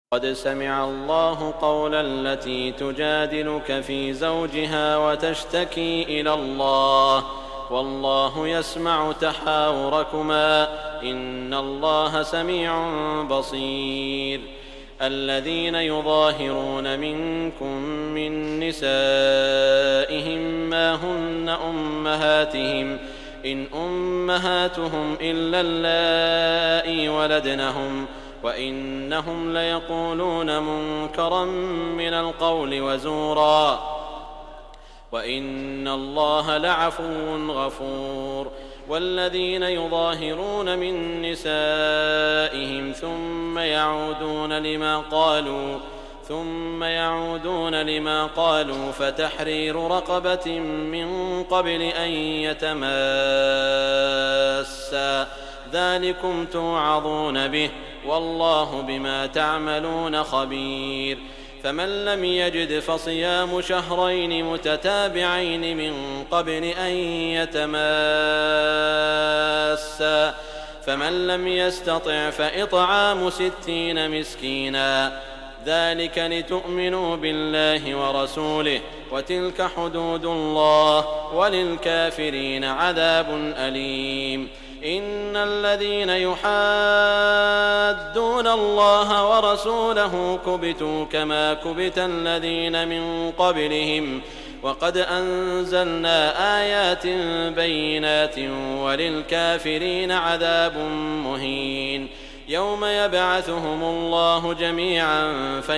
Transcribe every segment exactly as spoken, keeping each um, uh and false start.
قد سمع الله قول التي تجادلك في زوجها وتشتكي إلى الله والله يسمع تحاوركما إن الله سميع بصير. الذين يظاهرون منكم من نسائهم ما هن أمهاتهم إن أمهاتهم إلا اللائي ولدنهم وإنهم ليقولون منكرا من القول وزورا وإن الله لعفو غفور. والذين يظاهرون من نسائهم ثم يعودون لما قالوا ثم يعودون لما قالوا فتحرير رقبة من قبل أن يتماسا ذلكم توعظون به والله بما تعملون خبير. فمن لم يجد فصيام شهرين متتابعين من قبل أن يتماسا فمن لم يستطع فإطعام ستين مسكينا ذلك لتؤمنوا بالله ورسوله وتلك حدود الله وللكافرين عذاب أليم. إن الذين يحادون الله ورسوله كبتوا كما كبت الذين من قبلهم وقد أنزلنا آيات بينات وللكافرين عذاب مهين. يوم يبعثهم الله جميعا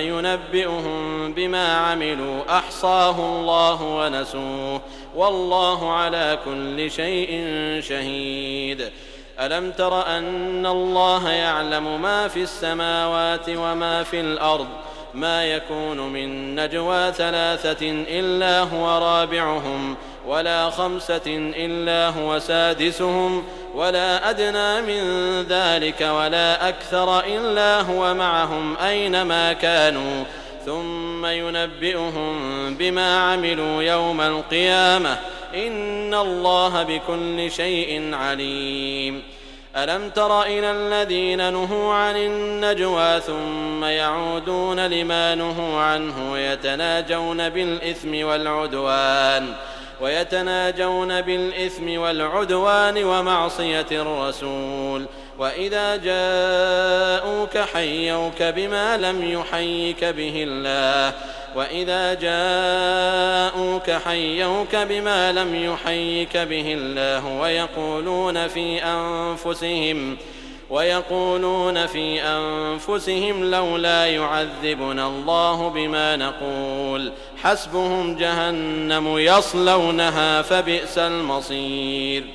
فينبئهم بما عملوا أحصاه الله ونسوه والله على كل شيء شهيد. ألم تر أن الله يعلم ما في السماوات وما في الأرض ما يكون من نجوى ثلاثة إلا هو رابعهم ولا خمسة إلا هو سادسهم ولا أدنى من ذلك ولا أكثر إلا هو معهم أينما كانوا ثم ينبئهم بما عملوا يوم القيامة إن الله بكل شيء عليم. ألم تر إلى الذين نهوا عن النجوى ثم يعودون لما نهوا عنه يتناجون بالإثم والعدوان ويتناجون بالإثم والعدوان ومعصية الرسول وإذا جاءوك حيوك بما لم يحيك به الله وإذا جاءوك حيوك بما لم يحيك به الله ويقولون في أنفسهم ويقولون في أنفسهم لولا يعذبنا الله بما نقول حسبهم جهنم يصلونها فبئس المصير.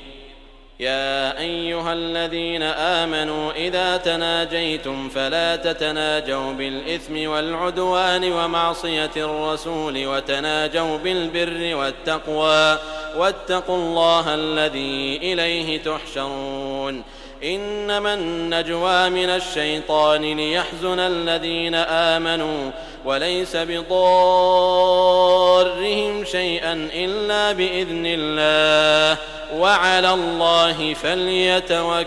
يا أيها الذين آمنوا إذا تناجيتم فلا تتناجوا بالإثم والعدوان ومعصية الرسول وتناجوا بالبر والتقوى واتقوا الله الذي إليه تحشرون. إنما النجوى من الشيطان ليحزن الذين آمنوا وليس بضارهم شيئا إلا بإذن الله وعلى الله فليتوكل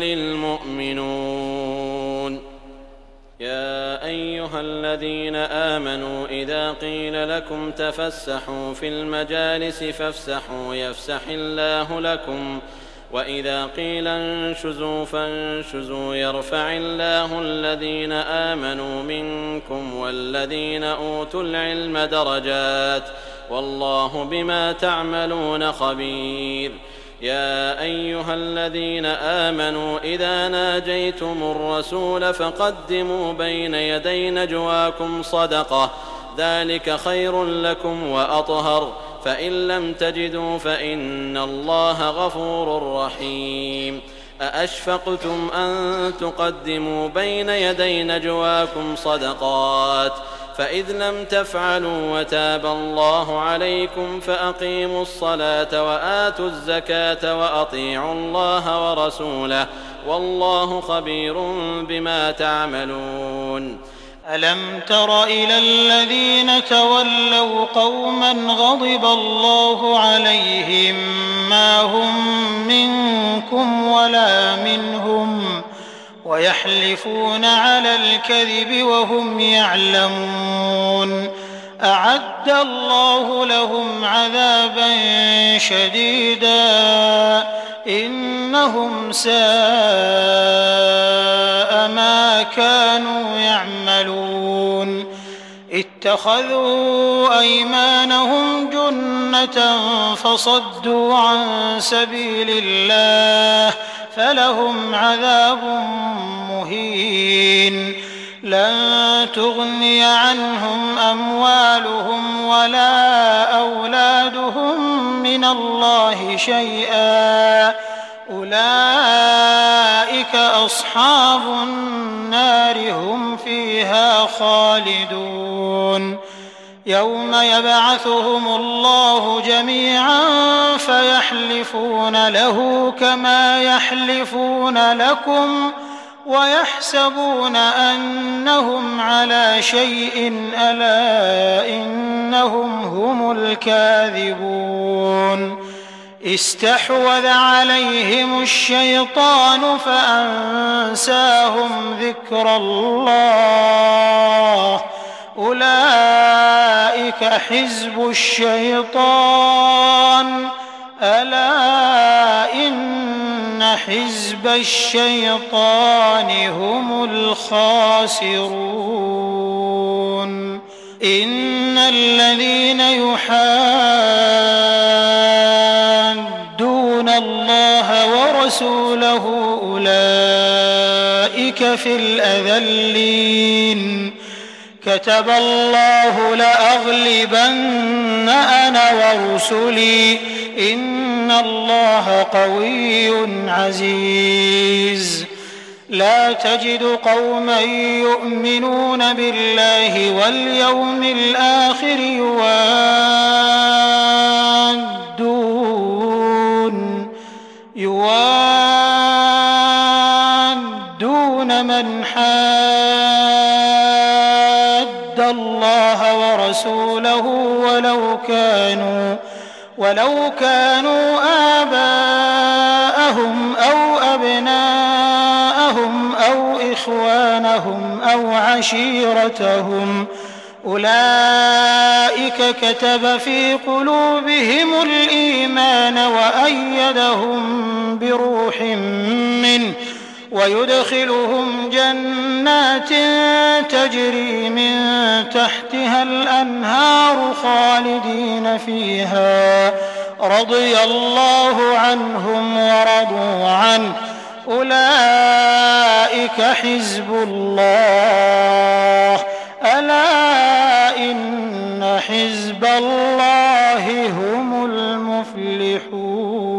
المؤمنون. يا أيها الذين آمنوا إذا قيل لكم تفسحوا في المجالس فافسحوا يفسح الله لكم وإذا قيل انشزوا فانشزوا يرفع الله الذين آمنوا منكم والذين أوتوا العلم درجات والله بما تعملون خبير. يا أيها الذين آمنوا إذا ناجيتم الرسول فقدموا بين يدي نجواكم صدقة ذلك خير لكم وأطهر فإن لم تجدوا فإن الله غفور رحيم. أأشفقتم أن تقدموا بين يدي نجواكم صدقات فإذ لم تفعلوا وتاب الله عليكم فأقيموا الصلاة وآتوا الزكاة وأطيعوا الله ورسوله والله خبير بما تعملون. ألم تر إلى الذين تولوا قوما غضب الله عليهم ما هم منكم ولا منهم ويحلفون على الكذب وهم يعلمون أعد الله لهم عذابا شديدا إنهم ساء ما كانوا يعملون اتخذوا أيمانهم جنة فصدوا عن سبيل الله فلهم عذاب مهين لن تغني عنهم أموالهم ولا أولادهم من الله شيئا أولئك أصحاب النار هم فيها خالدون يوم يبعثهم الله جميعا فيحلفون له كما يحلفون لكم ويحسبون أنهم على شيء ألا إنهم هم الكاذبون استحوذ عليهم الشيطان فأنساهم ذكر الله أولئك حزب الشيطان ألا إن حزب الشيطان هم الخاسرون إن الذين يحادون الله ورسوله أولئك في الأذلين كتب الله لأغلبن أنا ورسلي إن الله قوي عزيز لا تجد قوما يؤمنون بالله واليوم الآخر يوادون يوادون من حاد الله ورسوله ولو كانوا ولو كانوا آباءهم أو أبناءهم أو إخوانهم أو عشيرتهم أولئك كتب في قلوبهم الإيمان وأيدهم بروح منه ويدخلهم جنات تجري من تحتها الأنهار خالدين فيها رضي الله عنهم ورضوا عنه أولئك حزب الله ألا إن حزب الله هم المفلحون